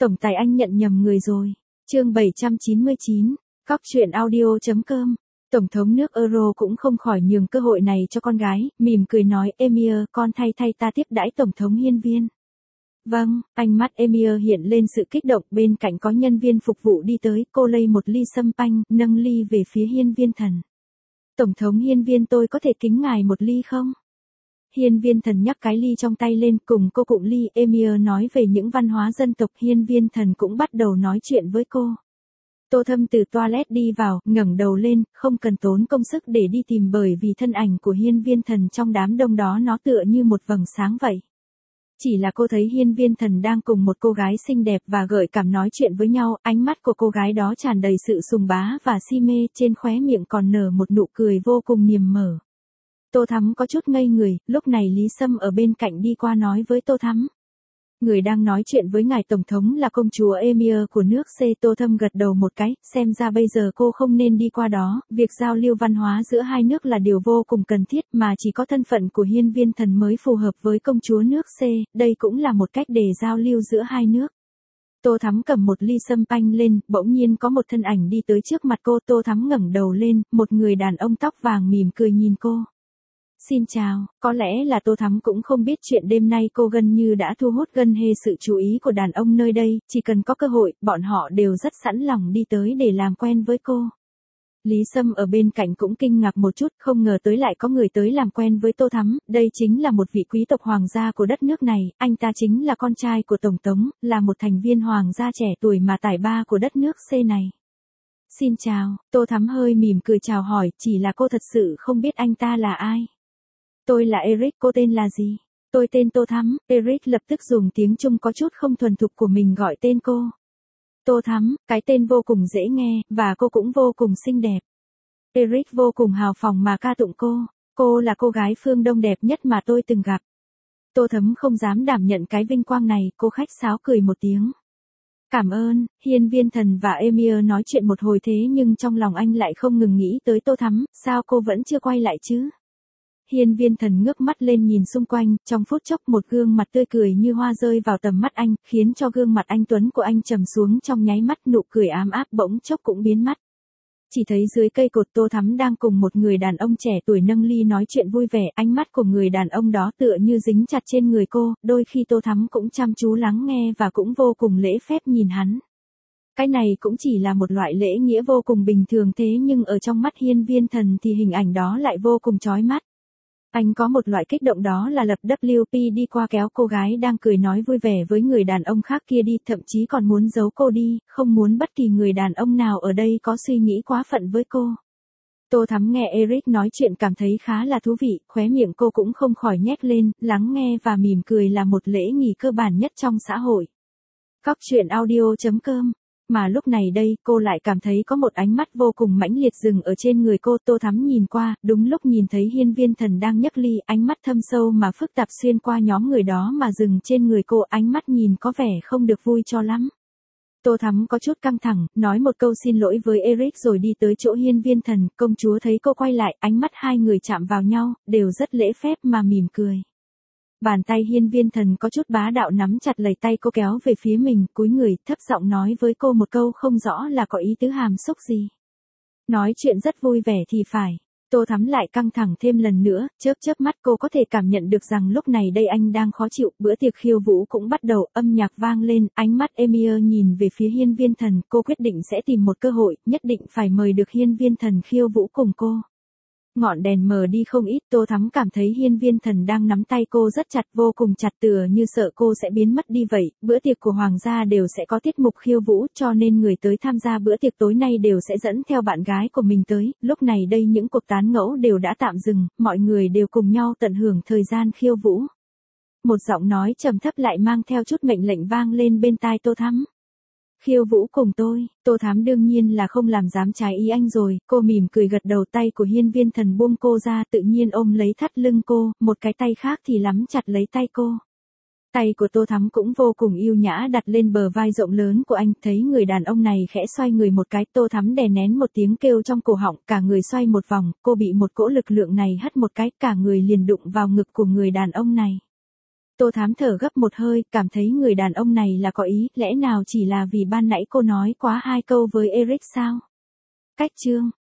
Tổng tài anh nhận nhầm người rồi. Chương 799, Cóc truyện audio.com. Tổng thống nước Euro cũng không khỏi nhường cơ hội này cho con gái, mỉm cười nói, Emir, con thay ta tiếp đãi Tổng thống hiên viên. Vâng, ánh mắt Emir hiện lên sự kích động, bên cạnh có nhân viên phục vụ đi tới, cô lấy một ly sâm panh, nâng ly về phía hiên viên thần. Tổng thống hiên viên, tôi có thể kính ngài một ly không? Hiên viên thần nhắc cái ly trong tay lên, cùng cô cụng ly. Emir nói về những văn hóa dân tộc, hiên viên thần cũng bắt đầu nói chuyện với cô. Tô Thâm từ toilet đi vào, ngẩng đầu lên, không cần tốn công sức để đi tìm bởi vì thân ảnh của hiên viên thần trong đám đông đó nó tựa như một vầng sáng vậy. Chỉ là cô thấy hiên viên thần đang cùng một cô gái xinh đẹp và gợi cảm nói chuyện với nhau, ánh mắt của cô gái đó tràn đầy sự sùng bá và si mê, trên khóe miệng còn nở một nụ cười vô cùng niềm nở. Tô Thắm có chút ngây người, lúc này Lý Sâm ở bên cạnh đi qua nói với Tô Thắm. Người đang nói chuyện với ngài Tổng thống là công chúa Emir của nước C. Tô Thâm gật đầu một cái, xem ra bây giờ cô không nên đi qua đó, việc giao lưu văn hóa giữa hai nước là điều vô cùng cần thiết mà chỉ có thân phận của hiên viên thần mới phù hợp với công chúa nước C, đây cũng là một cách để giao lưu giữa hai nước. Tô Thắm cầm một ly sâm panh lên, bỗng nhiên có một thân ảnh đi tới trước mặt cô, Tô Thắm ngẩng đầu lên, một người đàn ông tóc vàng mỉm cười nhìn cô. Xin chào, có lẽ là Tô Thắm cũng không biết chuyện đêm nay cô gần như đã thu hút gần hề sự chú ý của đàn ông nơi đây, chỉ cần có cơ hội, bọn họ đều rất sẵn lòng đi tới để làm quen với cô. Lý Sâm ở bên cạnh cũng kinh ngạc một chút, không ngờ tới lại có người tới làm quen với Tô Thắm, đây chính là một vị quý tộc hoàng gia của đất nước này, anh ta chính là con trai của Tổng thống, là một thành viên hoàng gia trẻ tuổi mà tài ba của đất nước C này. Xin chào, Tô Thắm hơi mỉm cười chào hỏi, chỉ là cô thật sự không biết anh ta là ai. Tôi là Eric, cô tên là gì? Tôi tên Tô Thắm. Eric lập tức dùng tiếng Trung có chút không thuần thục của mình gọi tên cô. Tô Thắm, cái tên vô cùng dễ nghe, và cô cũng vô cùng xinh đẹp. Eric vô cùng hào phóng mà ca tụng cô. Cô là cô gái phương Đông đẹp nhất mà tôi từng gặp. Tô Thắm không dám đảm nhận cái vinh quang này, cô khách sáo cười một tiếng. Cảm ơn, hiên viên thần và Emir nói chuyện một hồi thế nhưng trong lòng anh lại không ngừng nghĩ tới Tô Thắm, sao cô vẫn chưa quay lại chứ? Hiên viên thần ngước mắt lên nhìn xung quanh, trong phút chốc một gương mặt tươi cười như hoa rơi vào tầm mắt anh, khiến cho gương mặt anh tuấn của anh trầm xuống trong nháy mắt, nụ cười ám áp bỗng chốc cũng biến mất. Chỉ thấy dưới cây cột Tô Thắm đang cùng một người đàn ông trẻ tuổi nâng ly nói chuyện vui vẻ, ánh mắt của người đàn ông đó tựa như dính chặt trên người cô, đôi khi Tô Thắm cũng chăm chú lắng nghe và cũng vô cùng lễ phép nhìn hắn. Cái này cũng chỉ là một loại lễ nghĩa vô cùng bình thường thế nhưng ở trong mắt hiên viên thần thì hình ảnh đó lại vô cùng chói mắt. Anh có một loại kích động đó là lập WP đi qua kéo cô gái đang cười nói vui vẻ với người đàn ông khác kia đi, thậm chí còn muốn giấu cô đi, không muốn bất kỳ người đàn ông nào ở đây có suy nghĩ quá phận với cô. Tô Thắm nghe Eric nói chuyện cảm thấy khá là thú vị, khóe miệng cô cũng không khỏi nhếch lên, lắng nghe và mỉm cười là một lễ nghi cơ bản nhất trong xã hội. Cóc truyện audio.com. Mà lúc này đây, cô lại cảm thấy có một ánh mắt vô cùng mãnh liệt dừng ở trên người cô. Tô Thắm nhìn qua, đúng lúc nhìn thấy hiên viên thần đang nhấc ly, ánh mắt thâm sâu mà phức tạp xuyên qua nhóm người đó mà dừng trên người cô, ánh mắt nhìn có vẻ không được vui cho lắm. Tô Thắm có chút căng thẳng, nói một câu xin lỗi với Eric rồi đi tới chỗ hiên viên thần, công chúa thấy cô quay lại, ánh mắt hai người chạm vào nhau, đều rất lễ phép mà mỉm cười. Bàn tay hiên viên thần có chút bá đạo nắm chặt lấy tay cô kéo về phía mình, cúi người, thấp giọng nói với cô một câu không rõ là có ý tứ hàm xúc gì. Nói chuyện rất vui vẻ thì phải. Tô Thắm lại căng thẳng thêm lần nữa, chớp mắt cô có thể cảm nhận được rằng lúc này đây anh đang khó chịu, bữa tiệc khiêu vũ cũng bắt đầu, âm nhạc vang lên, ánh mắt Emir nhìn về phía hiên viên thần, cô quyết định sẽ tìm một cơ hội, nhất định phải mời được hiên viên thần khiêu vũ cùng cô. Ngọn đèn mờ đi không ít, Tô Thắm cảm thấy hiên viên thần đang nắm tay cô rất chặt, vô cùng chặt, tựa như sợ cô sẽ biến mất đi vậy. Bữa tiệc của hoàng gia đều sẽ có tiết mục khiêu vũ, cho nên người tới tham gia bữa tiệc tối nay đều sẽ dẫn theo bạn gái của mình tới. Lúc này đây những cuộc tán ngẫu đều đã tạm dừng, mọi người đều cùng nhau tận hưởng thời gian khiêu vũ. Một giọng nói trầm thấp lại mang theo chút mệnh lệnh vang lên bên tai Tô Thắm. Khiêu vũ cùng tôi. Tô Thắm đương nhiên là không làm dám trái ý anh rồi, cô mỉm cười gật đầu, tay của hiên viên thần buông cô ra, tự nhiên ôm lấy thắt lưng cô, một cái tay khác thì nắm chặt lấy tay cô. Tay của Tô Thắm cũng vô cùng yêu nhã đặt lên bờ vai rộng lớn của anh, thấy người đàn ông này khẽ xoay người một cái, Tô Thắm đè nén một tiếng kêu trong cổ họng, cả người xoay một vòng, cô bị một cỗ lực lượng này hất một cái, cả người liền đụng vào ngực của người đàn ông này. Tô Thám thở gấp một hơi, cảm thấy người đàn ông này là có ý, lẽ nào chỉ là vì ban nãy cô nói quá 2 câu với Eric sao? Cách chương